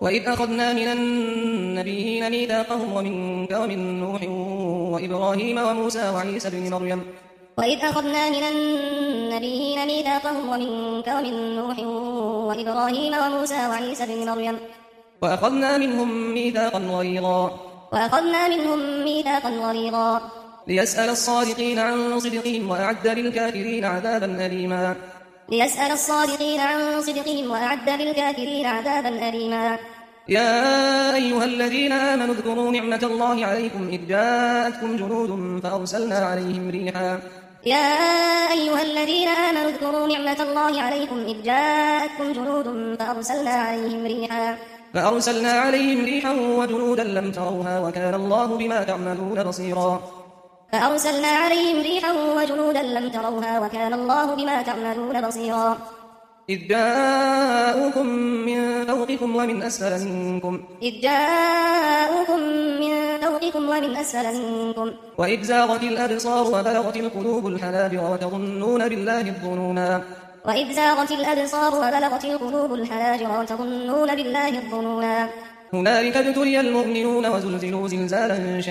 وإذ أخذنا من النبيين ميثاقهم ومنك ومن نوح وإبراهيم وموسى وعيسى بن مريم وإذ أخذنا من النبيين ميثاقهم ومنك ومن نوح وإبراهيم وموسى وعيسى بن مريم وأخذنا منهم ميثاقا غليظا ليسأل الصادقين عن صدقهم وأعد للكافرين عذابا أليما يا أيها الذين آمنوا اذكروا نعمة الله عليكم إذ جاءتكم جنود فأرسلنا عليهم ريحا وجنودا لم تروها وكان الله بما تعملون بصيرا إذ جاءوكم من فوقكم ومن أسفل منكم وإذ زاغت الأبصار وبلغت القلوب الحناجر وتظنون بالله الظنونا هنالك ابتلي المؤمنون وزلزلوا زلزالا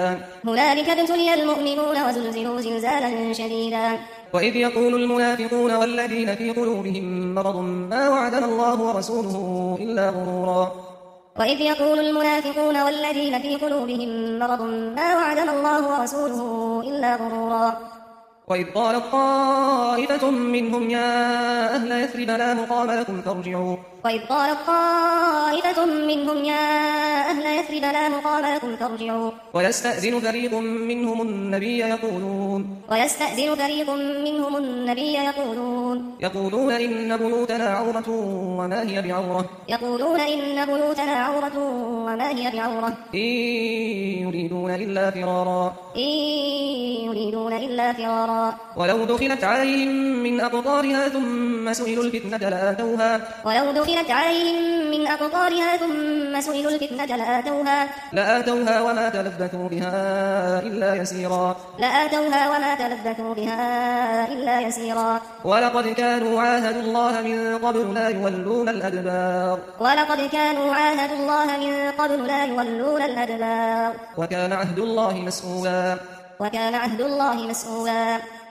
شديدا وإذ يقول المنافقون والذين في قلوبهم مرض ما وعدنا الله ورسوله إلا غرورا وإذ قالت طائفة منهم يا أهل يثرب لا مقام لكم فارجعوا ويستأذن فريق منهم النبي يقولون إن بيوتنا عورة وما هي بعورة إن يريدون إلا فرارا ولو دخلت عليهم من أقطارها ثم سئلوا الفتنة لآتوها وما تلبثوا بها إلا يسيرا ولقد كانوا عاهدوا الله من قبل لا يولون الأدبار وكان عهد الله مسؤولا